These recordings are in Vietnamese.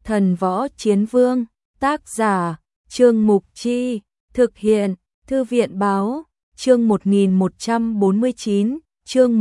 Thần Võ Chiến Vương, tác giả, Trương Mục Chi, thực hiện, Thư viện Báo, chương 1149, chương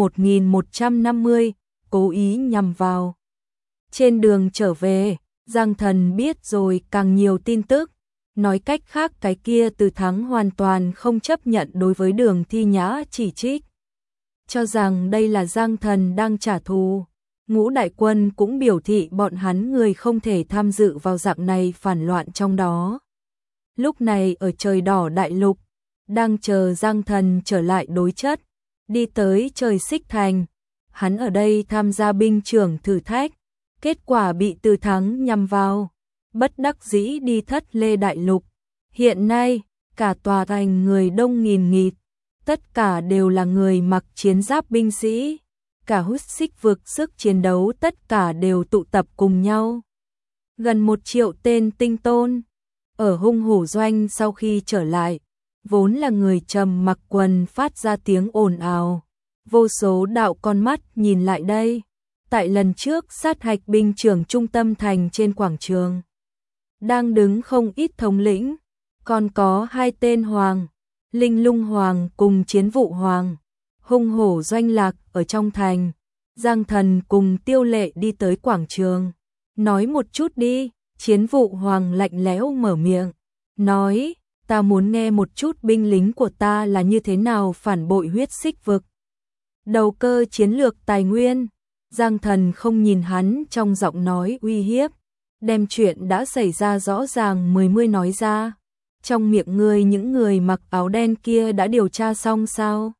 1150, cố ý nhằm vào. Trên đường trở về, Giang Thần biết rồi càng nhiều tin tức, nói cách khác cái kia Từ Thắng hoàn toàn không chấp nhận đối với Đường Thi Nhã chỉ trích, cho rằng đây là Giang Thần đang trả thù. Ngũ đại quân cũng biểu thị bọn hắn người không thể tham dự vào dạng này phản loạn trong đó. Lúc này ở trời đỏ đại lục, đang chờ Giang Thần trở lại đối chất, đi tới trời Xích Thành. Hắn ở đây tham gia binh trưởng thử thách, kết quả bị Từ Thắng nhằm vào, bất đắc dĩ đi Thất Lê đại lục. Hiện nay, cả tòa thành người đông nghìn nghịt, tất cả đều là người mặc chiến giáp binh sĩ. Cả Hút Xích vực sức chiến đấu tất cả đều tụ tập cùng nhau. Gần 1 triệu tên tinh tôn. Ở Hung Hổ Doanh sau khi trở lại, vốn là người trầm mặc quần phát ra tiếng ồn ào. Vô số đạo con mắt nhìn lại đây. Tại lần trước sát hạch binh trưởng trung tâm thành trên quảng trường, đang đứng không ít thống lĩnh, còn có 2 tên hoàng, Linh Lung Hoàng cùng Chiến Vụ Hoàng. Hung Hổ Doanh lạc ở trong thành. Giang Thần cùng Tiêu Lệ đi tới quảng trường. Nói một chút đi, Chiến Vụ Hoàng lạnh lẽo mở miệng. Nói, ta muốn nghe một chút binh lính của ta là như thế nào phản bội Huyết Xích vực. Đầu cơ chiến lược tài nguyên. Giang Thần không nhìn hắn trong giọng nói uy hiếp, đem chuyện đã xảy ra rõ ràng mươi nói ra. Trong miệng ngươi những người mặc áo đen kia đã điều tra xong sao?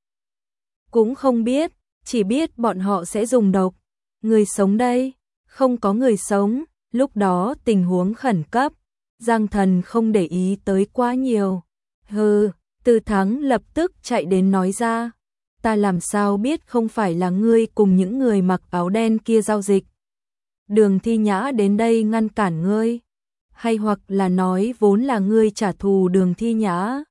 Cũng không biết, chỉ biết bọn họ sẽ dùng độc. Người sống đây, không có người sống, lúc đó tình huống khẩn cấp. Giang Thần không để ý tới quá nhiều. Hừ, Từ Thắng lập tức chạy đến nói ra. Ta làm sao biết không phải là ngươi cùng những người mặc áo đen kia giao dịch. Đường Thi Nhã đến đây ngăn cản ngươi. Hay hoặc là nói vốn là ngươi trả thù Đường Thi Nhã.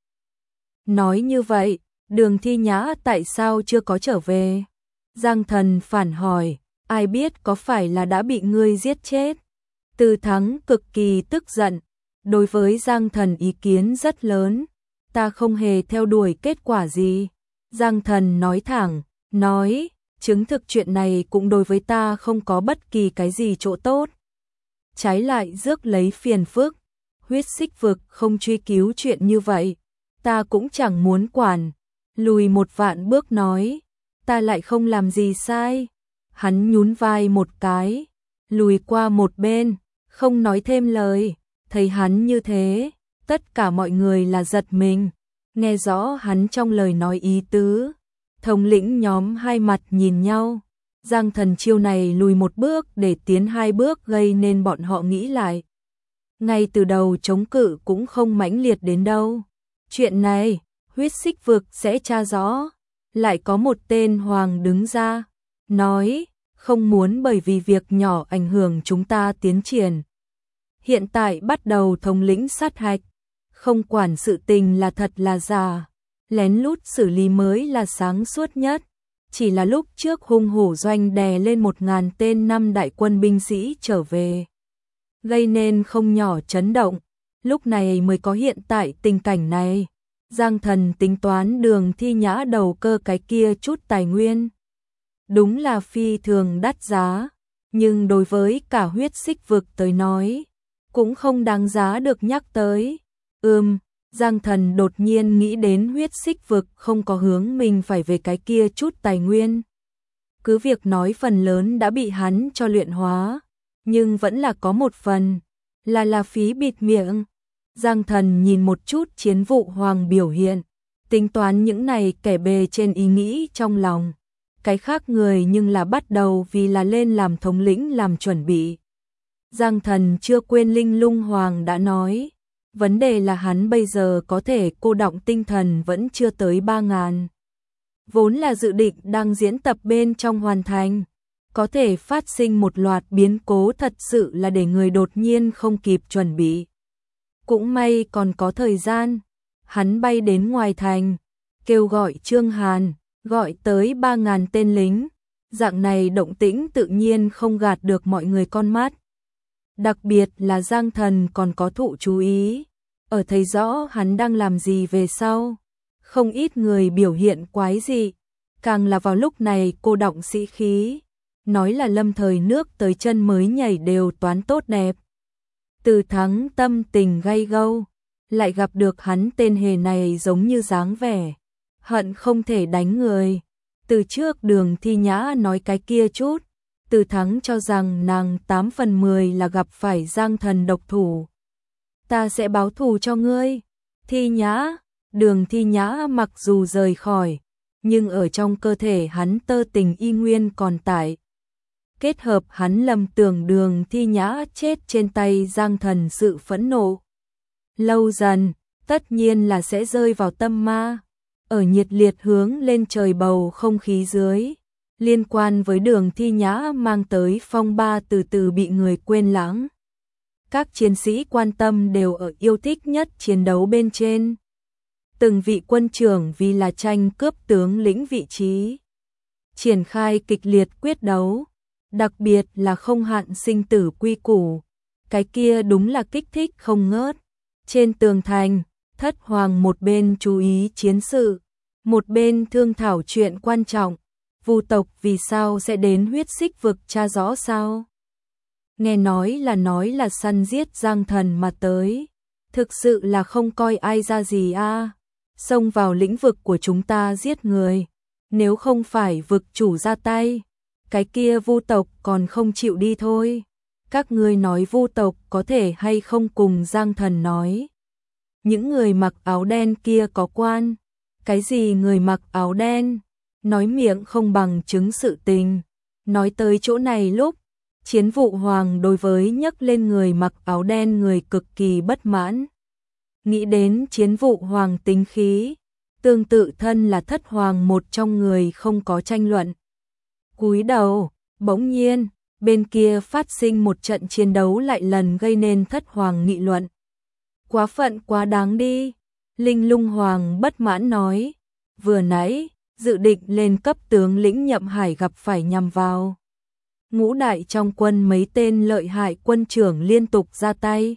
Nói như vậy, Đường Thi Nhã tại sao chưa có trở về? Giang Thần phản hỏi, ai biết có phải là đã bị ngươi giết chết? Từ Thắng cực kỳ tức giận, đối với Giang Thần ý kiến rất lớn, ta không hề theo đuổi kết quả gì. Giang Thần nói thẳng, nói, chứng thực chuyện này cũng đối với ta không có bất kỳ cái gì chỗ tốt. Trái lại rước lấy phiền phức, Huyết Xích vực không truy cứu chuyện như vậy, ta cũng chẳng muốn quản. Lùi 1 vạn bước nói, ta lại không làm gì sai. Hắn nhún vai một cái, lùi qua một bên, không nói thêm lời. Thấy hắn như thế, tất cả mọi người là giật mình, nghe rõ hắn trong lời nói ý tứ. Thống lĩnh nhóm hai mặt nhìn nhau, Giang Thần chiêu này lùi 1 bước để tiến 2 bước gây nên bọn họ nghĩ lại. Ngay từ đầu chống cự cũng không mãnh liệt đến đâu. Chuyện này, Huyết Xích vực sẽ tra rõ. Lại có một tên hoàng đứng ra, nói, không muốn bởi vì việc nhỏ ảnh hưởng chúng ta tiến triển. Hiện tại bắt đầu thống lĩnh sát hạch, không quản sự tình là thật là giả, lén lút xử lý mới là sáng suốt nhất. Chỉ là lúc trước Hung Hổ Doanh đè lên 1000 tên 5 đại quân binh sĩ trở về, gây nên không nhỏ chấn động, lúc này mới có hiện tại tình cảnh này. Giang Thần tính toán Đường Thi Nhã đầu cơ cái kia chút tài nguyên, đúng là phi thường đắt giá, nhưng đối với cả Huyết Xích vực tới nói, cũng không đáng giá được nhắc tới. Giang Thần đột nhiên nghĩ đến Huyết Xích vực không có hướng mình phải về cái kia chút tài nguyên. Cứ việc nói phần lớn đã bị hắn cho luyện hóa, nhưng vẫn là có một phần là phí bịt miệng. Giang Thần nhìn một chút Chiến Vụ Hoàng biểu hiện, tính toán những này kẻ bề trên ý nghĩ trong lòng. Cái khác người nhưng là bắt đầu vì là lên làm thống lĩnh làm chuẩn bị. Giang Thần chưa quên Linh Lung Hoàng đã nói, vấn đề là hắn bây giờ có thể cô đọng tinh thần vẫn chưa tới 3000. Vốn là dự định đang diễn tập bên trong hoàn thành, có thể phát sinh một loạt biến cố thật sự là để người đột nhiên không kịp chuẩn bị. Cũng may còn có thời gian, hắn bay đến ngoài thành, kêu gọi Trương Hàn, gọi tới 3000 tên lính, dạng này động tĩnh tự nhiên không gạt được mọi người con mắt. Đặc biệt là Giang Thần còn có thụ chú ý, ở thấy rõ hắn đang làm gì về sau. Không ít người biểu hiện quái dị, càng là vào lúc này cô động sĩ khí, nói là lâm thời nước tới chân mới nhảy đều toán tốt đẹp. Từ Thắng tâm tình gay gâu, lại gặp được hắn tên hề này giống như dáng vẻ hận không thể đánh người. Từ trước Đường Thi Nhã nói cái kia chút, Từ Thắng cho rằng nàng 8 phần 10 là gặp phải Giang Thần độc thủ. Ta sẽ báo thù cho ngươi. Thi Nhã, Đường Thi Nhã mặc dù rời khỏi, nhưng ở trong cơ thể hắn tơ tình y nguyên còn tại. Kết hợp hắn lầm tưởng Đường Thi Nhã chết trên tay Giang Thần sự phẫn nộ. Lâu dần, tất nhiên là sẽ rơi vào tâm ma. Ở nhiệt liệt hướng lên trời bầu không khí dưới, liên quan với Đường Thi Nhã mang tới phong ba từ từ bị người quên lãng. Các chiến sĩ quan tâm đều ở yêu thích nhất chiến đấu bên trên. Từng vị quân trưởng vì là tranh cướp tướng lĩnh vị trí, triển khai kịch liệt quyết đấu, đặc biệt là không hạn sinh tử quy củ, cái kia đúng là kích thích không ngớt. Trên tường thành, Thất Hoàng một bên chú ý chiến sự, một bên thương thảo chuyện quan trọng. Vu tộc vì sao sẽ đến huyết xích vực tra rõ sao? Nghe nói là săn giết Giang Thần mà tới, thực sự là không coi ai ra gì a. Xông vào lĩnh vực của chúng ta giết người, nếu không phải vực chủ ra tay, cái kia Vu tộc còn không chịu đi thôi. Các ngươi nói Vu tộc có thể hay không cùng Giang Thần nói? Những người mặc áo đen kia có quan? Cái gì người mặc áo đen? Nói miệng không bằng chứng sự tình. Nói tới chỗ này lúc, Chiến Vụ Hoàng đối với nhấc lên người mặc áo đen người cực kỳ bất mãn. Nghĩ đến Chiến Vụ Hoàng tính khí, tương tự thân là Thất Hoàng một trong người không có tranh luận. Cúi đầu, bỗng nhiên, bên kia phát sinh một trận chiến đấu lại lần gây nên Thất Hoàng nghị luận. Quá phận quá đáng đi, Linh Lung Hoàng bất mãn nói, vừa nãy, dự định lên cấp tướng lĩnh Nhậm Hải gặp phải nhằm vào. Ngũ đại trong quân mấy tên lợi hại quân trưởng liên tục ra tay.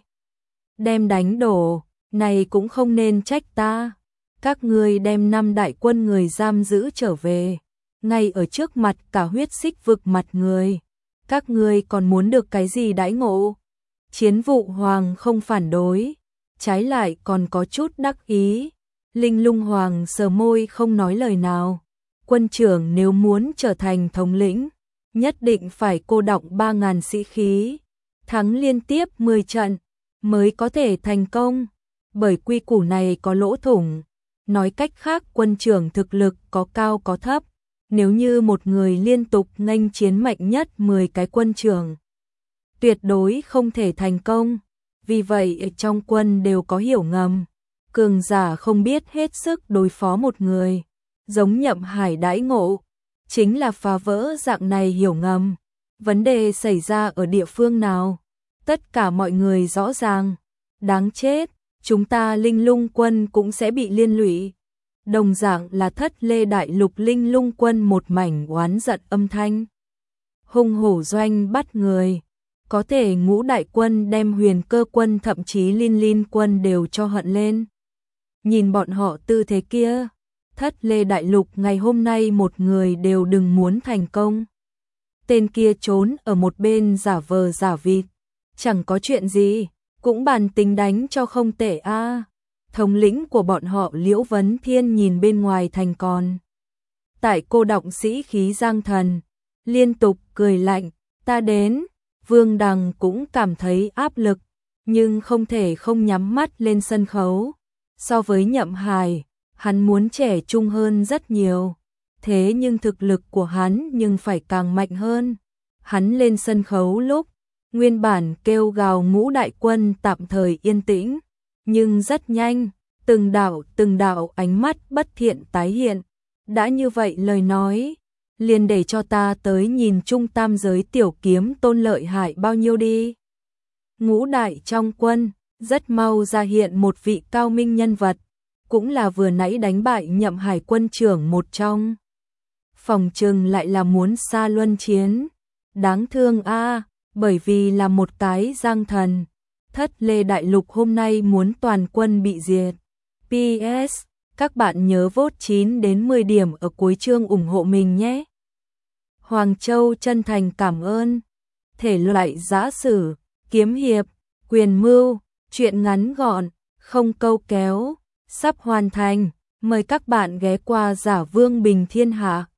Đem đánh đổ, này cũng không nên trách ta. Các ngươi đem 5 đại quân người giam giữ trở về, ngay ở trước mặt cả huyết xích vực mặt người. Các ngươi còn muốn được cái gì đãi ngộ? Chiến Vụ Hoàng không phản đối, trái lại còn có chút đắc ý. Linh Lung Hoàng sờ môi không nói lời nào. Quân trưởng nếu muốn trở thành thống lĩnh, nhất định phải cô động 3.000 sĩ khí, thắng liên tiếp 10 trận mới có thể thành công. Bởi quy củ này có lỗ thủng, nói cách khác quân trưởng thực lực có cao có thấp. Nếu như một người liên tục nghênh chiến mạnh nhất 10 cái quân trưởng, tuyệt đối không thể thành công. Vì vậy trong quân đều có hiểu ngầm, cường giả không biết hết sức đối phó một người, giống Nhậm Hải đãi ngộ, chính là phá vỡ dạng này hiểu ngầm. Vấn đề xảy ra ở địa phương nào? Tất cả mọi người rõ ràng. Đáng chết, chúng ta Linh Lung quân cũng sẽ bị liên lụy. Đồng dạng là Thất Lê Đại Lục Linh Lung quân một mảnh oán giận âm thanh. Hung hổ doanh bắt người. Có thể Ngũ đại quân đem Huyền Cơ quân thậm chí Linh quân đều cho hận lên. Nhìn bọn họ tư thế kia, Thất Lê Đại Lục ngày hôm nay một người đều đừng muốn thành công. Tên kia trốn ở một bên giả vờ giả vịt, chẳng có chuyện gì, cũng bàn tính đánh cho không tệ a. Thống lĩnh của bọn họ Liễu Vấn Thiên nhìn bên ngoài thành còn tại cô động sĩ khí Giang Thần, liên tục cười lạnh, ta đến. Vương Đằng cũng cảm thấy áp lực, nhưng không thể không nhắm mắt lên sân khấu. So với Nhậm Hải, hắn muốn trẻ trung hơn rất nhiều. Thế nhưng thực lực của hắn nhưng phải càng mạnh hơn. Hắn lên sân khấu lúc, nguyên bản kêu gào Ngũ đại quân tạm thời yên tĩnh, nhưng rất nhanh, từng đạo ánh mắt bất thiện tái hiện. Đã như vậy lời nói, liền để cho ta tới nhìn trung tam giới tiểu kiếm tôn lợi hại bao nhiêu đi. Ngũ đại trong quân, rất mau ra hiện một vị cao minh nhân vật, cũng là vừa nãy đánh bại Nhậm Hải quân trưởng một trong. Phòng trừng lại là muốn xa luân chiến. Đáng thương a, bởi vì là một cái giang thần, Thất Lê Đại Lục hôm nay muốn toàn quân bị diệt. PS, các bạn nhớ vote 9 đến 10 điểm ở cuối chương ủng hộ mình nhé. Hoàng Châu chân thành cảm ơn. Thể loại giã sử, kiếm hiệp, quyền mưu, truyện ngắn gọn, không câu kéo, sắp hoàn thành. Mời các bạn ghé qua Giả Vương Bình Thiên Hạ.